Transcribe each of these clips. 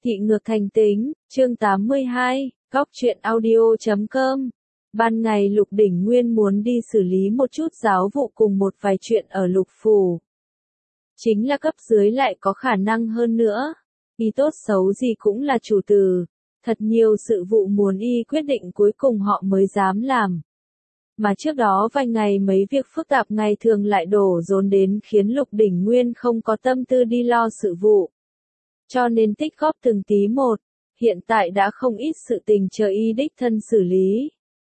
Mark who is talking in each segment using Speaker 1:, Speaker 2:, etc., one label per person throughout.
Speaker 1: Thị ngược thành tính, chương 82, góc truyện audio.com. Ban ngày Lục Đỉnh Nguyên muốn đi xử lý một chút giáo vụ cùng một vài chuyện ở Lục Phủ. Chính là cấp dưới lại có khả năng hơn nữa. Y tốt xấu gì cũng là chủ tử. Thật nhiều sự vụ muốn y quyết định cuối cùng họ mới dám làm. Mà trước đó vài ngày mấy việc phức tạp ngày thường lại đổ dồn đến khiến Lục Đỉnh Nguyên không có tâm tư đi lo sự vụ. Cho nên tích góp từng tí một, hiện tại đã không ít sự tình chờ y đích thân xử lý.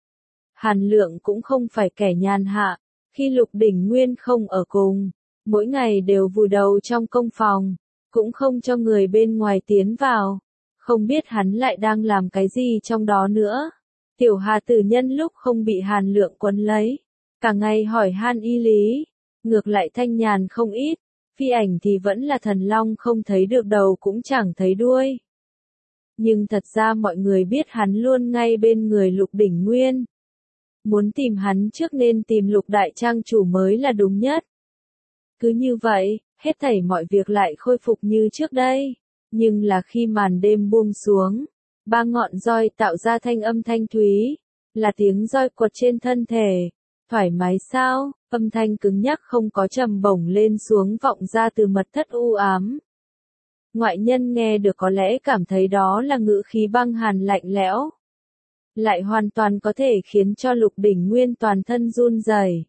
Speaker 1: Hàn Lượng cũng không phải kẻ nhàn hạ, khi Lục Đỉnh Nguyên không ở cùng, mỗi ngày đều vùi đầu trong công phòng, cũng không cho người bên ngoài tiến vào, không biết hắn lại đang làm cái gì trong đó nữa. Tiểu Hà Tử nhân lúc không bị Hàn Lượng quấn lấy, cả ngày hỏi han y lý, ngược lại thanh nhàn không ít. Phi ảnh thì vẫn là thần long không thấy được đầu cũng chẳng thấy đuôi. Nhưng thật ra mọi người biết hắn luôn ngay bên người Lục Đỉnh Nguyên. Muốn tìm hắn trước nên tìm Lục đại trang chủ mới là đúng nhất. Cứ như vậy, hết thảy mọi việc lại khôi phục như trước đây. Nhưng là khi màn đêm buông xuống, ba ngọn roi tạo ra thanh âm thanh thúy, là tiếng roi quật trên thân thể. Thoải mái sao? Âm thanh cứng nhắc không có trầm bổng lên xuống vọng ra từ mật thất u ám. Ngoại nhân nghe được có lẽ cảm thấy đó là ngữ khí băng hàn lạnh lẽo. Lại hoàn toàn có thể khiến cho Lục Đỉnh Nguyên toàn thân run rẩy.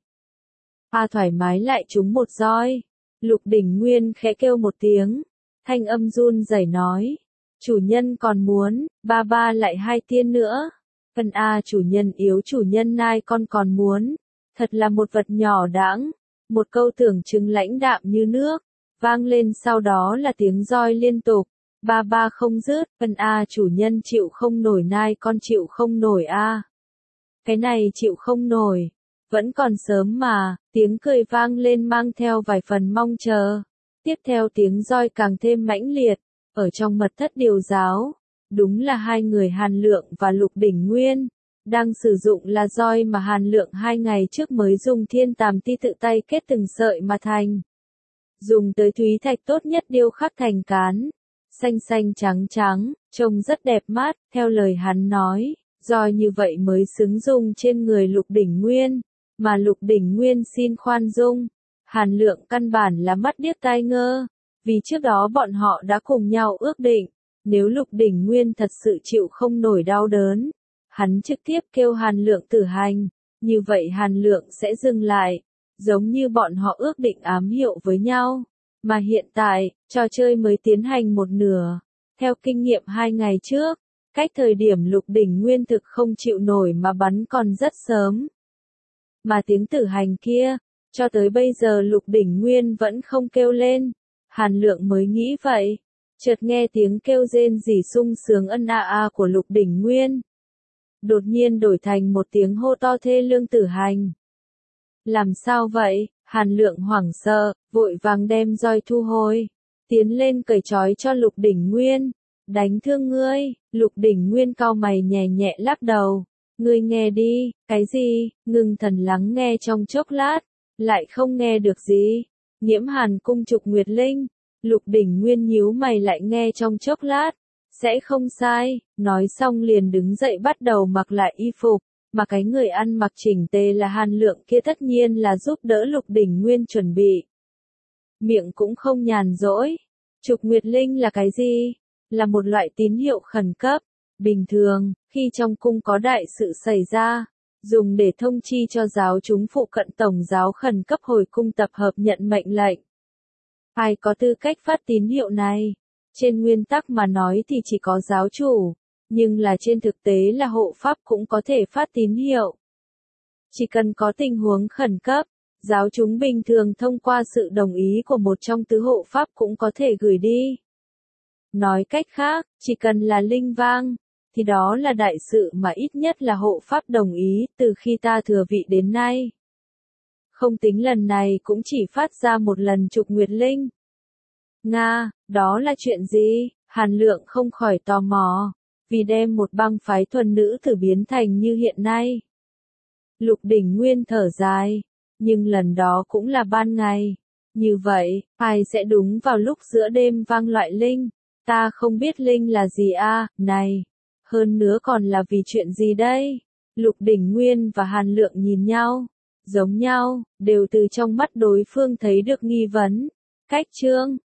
Speaker 1: Thoải mái lại trúng một roi. Lục Đỉnh Nguyên khẽ kêu một tiếng. Thanh âm run rẩy nói. Chủ nhân còn muốn, ba lại hai tiên nữa. Phần chủ nhân yếu chủ nhân nai con còn muốn. Thật là một vật nhỏ đãng, một câu tưởng chừng lãnh đạm như nước, vang lên sau đó là tiếng roi liên tục, ba không dứt, phần chủ nhân chịu không nổi nai con chịu không nổi Cái này chịu không nổi, vẫn còn sớm mà, tiếng cười vang lên mang theo vài phần mong chờ, tiếp theo tiếng roi càng thêm mãnh liệt, ở trong mật thất điều giáo, đúng là hai người Hàn Lượng và Lục Đỉnh Nguyên. Đang sử dụng là roi mà Hàn Lượng 2 ngày trước mới dùng thiên tàm ti tự tay kết từng sợi mà thành. Dùng tới thúy thạch tốt nhất điêu khắc thành cán. Xanh xanh trắng trắng, trông rất đẹp mắt, theo lời hắn nói, roi như vậy mới xứng dùng trên người Lục Đỉnh Nguyên. Mà Lục Đỉnh Nguyên xin khoan dung. Hàn Lượng căn bản là mắt điếc tai ngơ. Vì trước đó bọn họ đã cùng nhau ước định, nếu Lục Đỉnh Nguyên thật sự chịu không nổi đau đớn. Hắn trực tiếp kêu Hàn Lượng tử hành, như vậy Hàn Lượng sẽ dừng lại, giống như bọn họ ước định ám hiệu với nhau. Mà hiện tại, trò chơi mới tiến hành một nửa. Theo kinh nghiệm 2 ngày trước, cách thời điểm Lục Đỉnh Nguyên thực không chịu nổi mà bắn còn rất sớm. Mà tiếng tử hành kia, cho tới bây giờ Lục Đỉnh Nguyên vẫn không kêu lên. Hàn Lượng mới nghĩ vậy, chợt nghe tiếng kêu rên rỉ sung sướng ân của Lục Đỉnh Nguyên. Đột nhiên đổi thành một tiếng hô to thê lương tử hành. Làm sao vậy? Hàn Lượng hoảng sợ, vội vàng đem roi thu hồi. Tiến lên cởi trói cho Lục Đỉnh Nguyên. Đánh thương ngươi, Lục Đỉnh Nguyên cau mày nhẹ nhẹ lắc đầu. Ngươi nghe đi, cái gì? Ngưng thần lắng nghe trong chốc lát, lại không nghe được gì. Nhiễm Hàn cung trục Nguyệt Linh. Lục Đỉnh Nguyên nhíu mày lại nghe trong chốc lát. Sẽ không sai, nói xong liền đứng dậy bắt đầu mặc lại y phục, mà cái người ăn mặc chỉnh tề là Hàn Lượng kia tất nhiên là giúp đỡ Lục Đỉnh Nguyên chuẩn bị. Miệng cũng không nhàn rỗi. Trục Nguyệt Linh là cái gì? Là một loại tín hiệu khẩn cấp. Bình thường, khi trong cung có đại sự xảy ra, dùng để thông chi cho giáo chúng phụ cận tổng giáo khẩn cấp hồi cung tập hợp nhận mệnh lệnh. Ai có tư cách phát tín hiệu này? Trên nguyên tắc mà nói thì chỉ có giáo chủ, nhưng là trên thực tế là hộ pháp cũng có thể phát tín hiệu. Chỉ cần có tình huống khẩn cấp, giáo chúng bình thường thông qua sự đồng ý của một trong tứ hộ pháp cũng có thể gửi đi. Nói cách khác, chỉ cần là linh vang, thì đó là đại sự mà ít nhất là hộ pháp đồng ý từ khi ta thừa vị đến nay. Không tính lần này cũng chỉ phát ra một lần Trục Nguyệt Linh. Nga, đó là chuyện gì? Hàn Lượng không khỏi tò mò, vì đem một bang phái thuần nữ thử biến thành như hiện nay. Lục Đỉnh Nguyên thở dài, nhưng lần đó cũng là ban ngày. Như vậy, ai sẽ đúng vào lúc giữa đêm vang loại linh, Ta không biết Linh là gì à, này. Hơn nữa còn là vì chuyện gì đây? Lục Đỉnh Nguyên và Hàn Lượng nhìn nhau, giống nhau, đều từ trong mắt đối phương thấy được nghi vấn. Cách Trương